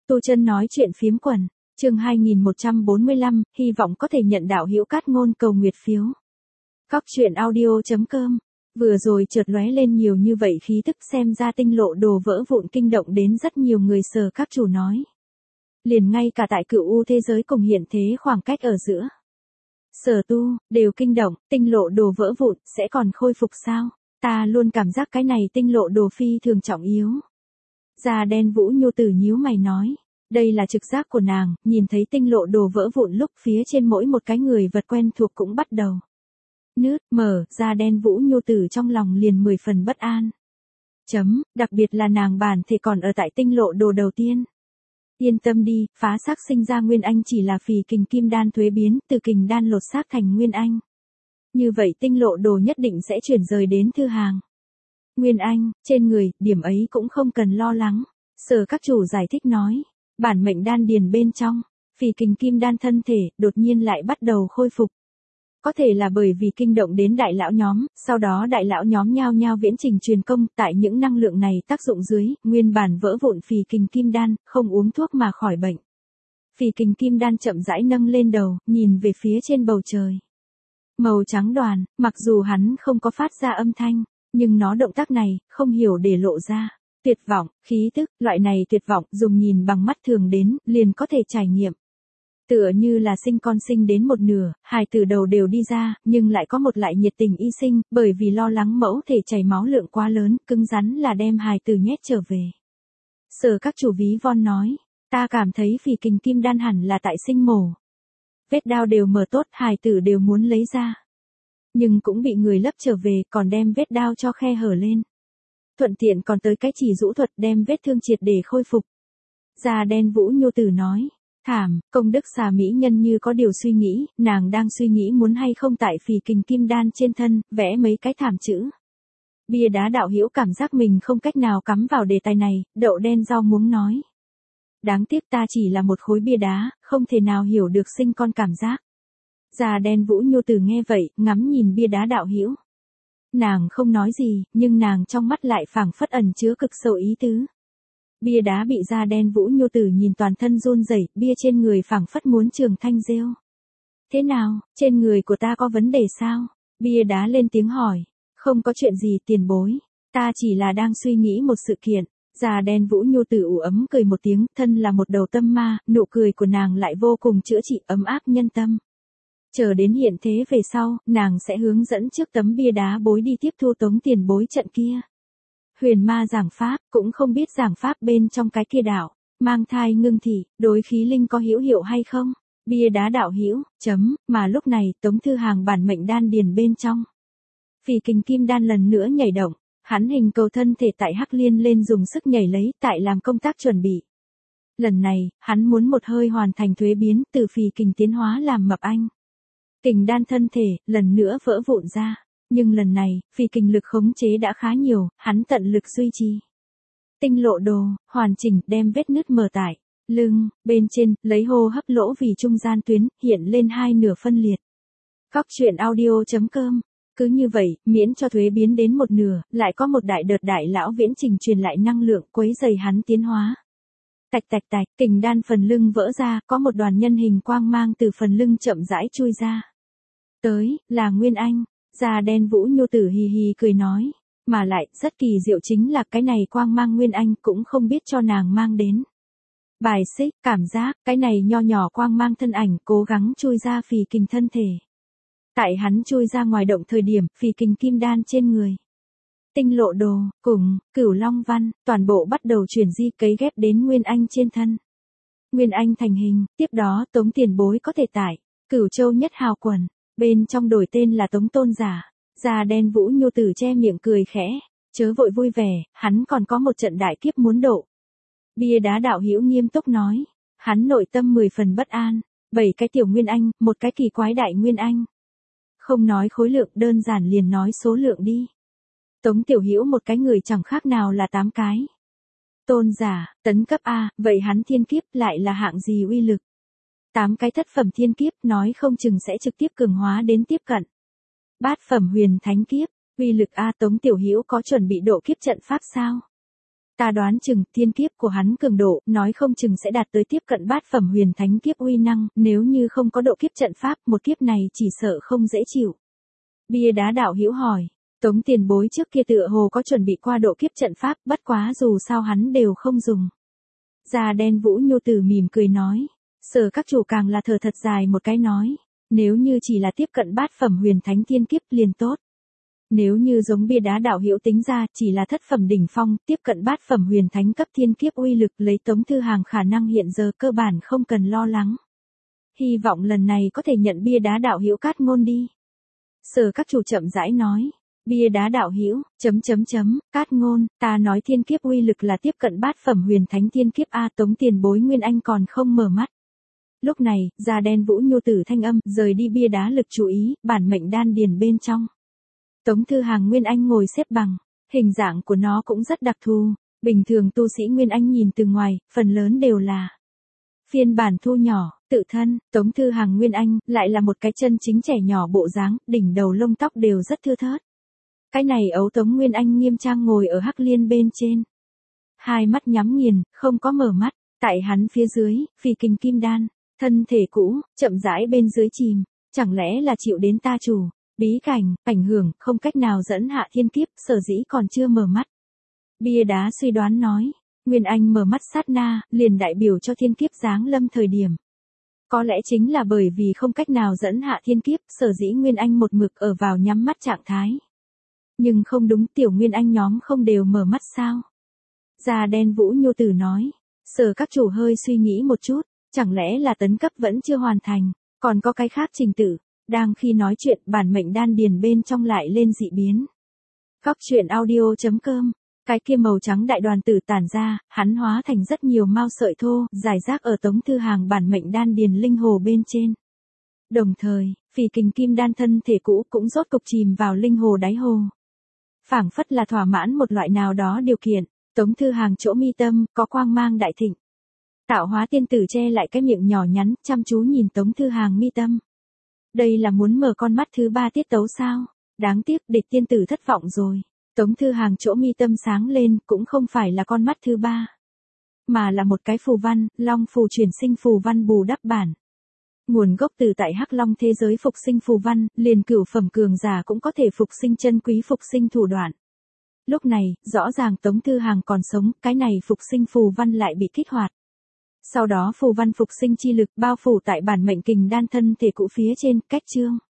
Tu Chân nói chuyện phiếm quần, chương 2145, hy vọng có thể nhận đạo hữu cát ngôn cầu nguyệt phiếu. Cóc truyện audio.com. Vừa rồi chợt lóe lên nhiều như vậy khí tức, xem ra tinh lộ đồ vỡ vụn kinh động đến rất nhiều người. Sở các chủ nói. Liền ngay cả tại cựu u thế giới cùng hiện thế khoảng cách ở giữa. Sở tu, đều kinh động, tinh lộ đồ vỡ vụn, sẽ còn khôi phục sao? Ta luôn cảm giác cái này tinh lộ đồ phi thường trọng yếu. Da đen Vũ Nhu Tử nhíu mày nói. Đây là trực giác của nàng, nhìn thấy tinh lộ đồ vỡ vụn lúc phía trên mỗi một cái người vật quen thuộc cũng bắt đầu nứt mở. Da đen Vũ Nhu Tử trong lòng liền 10 phần bất an. Đặc biệt là nàng bản thể còn ở tại tinh lộ đồ đầu tiên. Yên tâm đi, phá xác sinh ra Nguyên Anh chỉ là phì kình kim đan thuế biến, từ kình đan lột xác thành Nguyên Anh. Như vậy tinh lộ đồ nhất định sẽ chuyển rời đến thư hàng. Nguyên Anh, trên người, điểm ấy cũng không cần lo lắng. Sở các chủ giải thích nói, bản mệnh đan điền bên trong, phì kình kim đan thân thể, đột nhiên lại bắt đầu khôi phục. Có thể là bởi vì kinh động đến đại lão nhóm, sau đó đại lão nhóm nhao nhao viễn trình truyền công, tại những năng lượng này tác dụng dưới, nguyên bản vỡ vụn phì kình kim đan, không uống thuốc mà khỏi bệnh. Phì kình kim đan chậm rãi nâng lên đầu, nhìn về phía trên bầu trời. Màu trắng đoàn, mặc dù hắn không có phát ra âm thanh, nhưng nó động tác này, không hiểu để lộ ra. Tuyệt vọng, khí tức, loại này tuyệt vọng, dùng nhìn bằng mắt thường đến, liền có thể trải nghiệm. Tựa như là sinh con sinh đến một nửa, hài tử đầu đều đi ra, nhưng lại có một lại nhiệt tình y sinh, bởi vì lo lắng mẫu thể chảy máu lượng quá lớn, cứng rắn là đem hài tử nhét trở về. Sở các chủ ví von nói, ta cảm thấy phì kình kim đan hẳn là tại sinh mổ. Vết đao đều mở tốt, hài tử đều muốn lấy ra. Nhưng cũng bị người lấp trở về, còn đem vết đao cho khe hở lên. Thuận tiện còn tới cái chỉ rũ thuật đem vết thương triệt để khôi phục. Da đen Vũ Nhu Tử nói, thảm, công đức xà mỹ nhân như có điều suy nghĩ, nàng đang suy nghĩ muốn hay không tại phì kình kim đan trên thân, vẽ mấy cái thảm chữ. Bia đá đạo hữu cảm giác mình không cách nào cắm vào đề tài này, đậu đen rau muống nói. Đáng tiếc ta chỉ là một khối bia đá, không thể nào hiểu được sinh con cảm giác. Da đen Vũ Nhu Tử nghe vậy, ngắm nhìn bia đá đạo hữu. Nàng không nói gì, nhưng nàng trong mắt lại phảng phất ẩn chứa cực sâu ý tứ. Bia đá bị da đen Vũ Nhu Tử nhìn toàn thân run rẩy, bia trên người phảng phất muốn trường thanh rêu. Thế nào, trên người của ta có vấn đề sao? Bia đá lên tiếng hỏi. Không có chuyện gì tiền bối. Ta chỉ là đang suy nghĩ một sự kiện. Da đen Vũ Nhu Tử ủ ấm cười một tiếng, thân là một đầu tâm ma, nụ cười của nàng lại vô cùng chữa trị ấm áp nhân tâm. Chờ đến hiện thế về sau, nàng sẽ hướng dẫn trước tấm bia đá bối đi tiếp thu tống tiền bối trận kia. Huyền ma giảng pháp, cũng không biết giảng pháp bên trong cái kia đạo, mang thai ngưng thị, đối khí linh có hữu hiệu hay không? Bia đá đạo hữu, mà lúc này, tống thư hàng bản mệnh đan điền bên trong. Phì kình kim đan lần nữa nhảy động, hắn hình cầu thân thể tại hắc liên lên dùng sức nhảy lấy, tại làm công tác chuẩn bị. Lần này, hắn muốn một hơi hoàn thành thuế biến, từ phì kình tiến hóa làm mập anh. Kình đan thân thể, lần nữa vỡ vụn ra. Nhưng lần này, phì kình lực khống chế đã khá nhiều, hắn tận lực duy trì. Tinh lộ đồ, hoàn chỉnh, đem vết nứt mở tại lưng, bên trên, lấy hô hấp lỗ vì trung gian tuyến, hiện lên hai nửa phân liệt. Cóc truyện audio.com. Cứ như vậy, miễn cho thuế biến đến một nửa, lại có một đại đợt đại lão viễn trình truyền lại năng lượng quấy dày hắn tiến hóa. Tạch tạch tạch, kình đan phần lưng vỡ ra, có một đoàn nhân hình quang mang từ phần lưng chậm rãi chui ra. Tới, là Nguyên Anh. Da đen Vũ Nhu Tử hì hì cười nói, mà lại, rất kỳ diệu chính là cái này quang mang Nguyên Anh cũng không biết cho nàng mang đến. Bài xích, cảm giác, cái này nho nhỏ quang mang thân ảnh cố gắng chui ra phì kình thân thể. Tại hắn chui ra ngoài động thời điểm, phì kình kim đan trên người. Tinh lộ đồ, cùng, cửu long văn, toàn bộ bắt đầu chuyển di cấy ghép đến Nguyên Anh trên thân. Nguyên Anh thành hình, tiếp đó tống tiền bối có thể tải, Cửu Châu nhất hào quần. Bên trong đổi tên là Tống Tôn Giả. Da đen Vũ Nhu Tử che miệng cười khẽ. Chớ vội vui vẻ, hắn còn có một trận đại kiếp muốn độ. Bia đá đạo hữu nghiêm túc nói. Hắn nội tâm 10 phần bất an. 7 cái tiểu Nguyên Anh, một cái kỳ quái đại Nguyên Anh. Không nói khối lượng, đơn giản liền nói số lượng đi. Tống tiểu hữu một cái người chẳng khác nào là 8 cái. Tôn Giả, tấn cấp A, vậy hắn thiên kiếp lại là hạng gì uy lực? 8 cái thất phẩm thiên kiếp nói không chừng sẽ trực tiếp cường hóa đến tiếp cận. Bát phẩm huyền thánh kiếp, uy lực A. Tống tiểu hữu có chuẩn bị độ kiếp trận pháp sao? Ta đoán chừng thiên kiếp của hắn cường độ, nói không chừng sẽ đạt tới tiếp cận bát phẩm huyền thánh kiếp uy năng, nếu như không có độ kiếp trận pháp, một kiếp này chỉ sợ không dễ chịu. Bia đá đạo hữu hỏi, Tống tiền bối trước kia tựa hồ có chuẩn bị qua độ kiếp trận pháp, bất quá dù sao hắn đều không dùng. Da đen Vũ Nhu Tử mỉm cười nói, Sở các chủ càng là thở thật dài một cái nói, nếu như chỉ là tiếp cận bát phẩm huyền thánh thiên kiếp liền tốt. Nếu như giống bia đá đạo hữu tính ra chỉ là thất phẩm đỉnh phong, tiếp cận bát phẩm huyền thánh cấp thiên kiếp uy lực lấy Tống Thư Hàng khả năng hiện giờ cơ bản không cần lo lắng. Hy vọng lần này có thể nhận bia đá đạo hữu cát ngôn đi. Sở các chủ chậm rãi nói, bia đá đạo hữu, cát ngôn, ta nói thiên kiếp uy lực là tiếp cận bát phẩm huyền thánh thiên kiếp A. Tống tiền bối Nguyên Anh còn không mở mắt. Lúc này, da đen Vũ Nhu Tử thanh âm, rời đi bia đá lực chú ý, bản mệnh đan điền bên trong. Tống Thư Hàng Nguyên Anh ngồi xếp bằng, hình dạng của nó cũng rất đặc thù, bình thường tu sĩ Nguyên Anh nhìn từ ngoài, phần lớn đều là phiên bản thu nhỏ, tự thân, Tống Thư Hàng Nguyên Anh, lại là một cái chân chính trẻ nhỏ bộ dáng, đỉnh đầu lông tóc đều rất thưa thớt. Cái này ấu Tống Nguyên Anh nghiêm trang ngồi ở hắc liên bên trên. Hai mắt nhắm nghiền, không có mở mắt, tại hắn phía dưới, phì kình kim đan, thân thể cũ, chậm rãi bên dưới chìm, chẳng lẽ là chịu đến ta chủ, bí cảnh, ảnh hưởng, không cách nào dẫn hạ thiên kiếp, sở dĩ còn chưa mở mắt. Bia đá suy đoán nói, Nguyên Anh mở mắt sát na, liền đại biểu cho thiên kiếp giáng lâm thời điểm. Có lẽ chính là bởi vì không cách nào dẫn hạ thiên kiếp, sở dĩ Nguyên Anh một mực ở vào nhắm mắt trạng thái. Nhưng không đúng, tiểu Nguyên Anh nhóm không đều mở mắt sao? Da đen Vũ Nhu Tử nói, Sở các chủ hơi suy nghĩ một chút, chẳng lẽ là tấn cấp vẫn chưa hoàn thành, còn có cái khác trình tự. Đang khi nói chuyện, bản mệnh đan điền bên trong lại lên dị biến. Góc truyện audio.com, cái kia màu trắng đại đoàn tử tản ra, hắn hóa thành rất nhiều mao sợi thô, rải rác ở Tống Thư Hàng bản mệnh đan điền linh hồ bên trên. Đồng thời, phì kình kim đan thân thể cũ cũng rốt cục chìm vào linh hồ đáy hồ. Phảng phất là thỏa mãn một loại nào đó điều kiện, Tống Thư Hàng chỗ mi tâm, có quang mang đại thịnh. Tạo hóa tiên tử che lại cái miệng nhỏ nhắn, chăm chú nhìn Tống Thư Hàng mi tâm. Đây là muốn mở con mắt thứ ba tiết tấu sao? Đáng tiếc, địch tiên tử thất vọng rồi. Tống Thư Hàng chỗ mi tâm sáng lên, cũng không phải là con mắt thứ ba, mà là một cái phù văn, long phù chuyển sinh phù văn bù đắp bản. Nguồn gốc từ tại Hắc Long thế giới phục sinh phù văn, liền cửu phẩm cường giả cũng có thể phục sinh chân quý phục sinh thủ đoạn. Lúc này, rõ ràng Tống Thư Hàng còn sống, cái này phục sinh phù văn lại bị kích hoạt. Sau đó phù văn phục sinh chi lực bao phủ tại bản mệnh kình đan thân thể cũ phía trên, cách chương.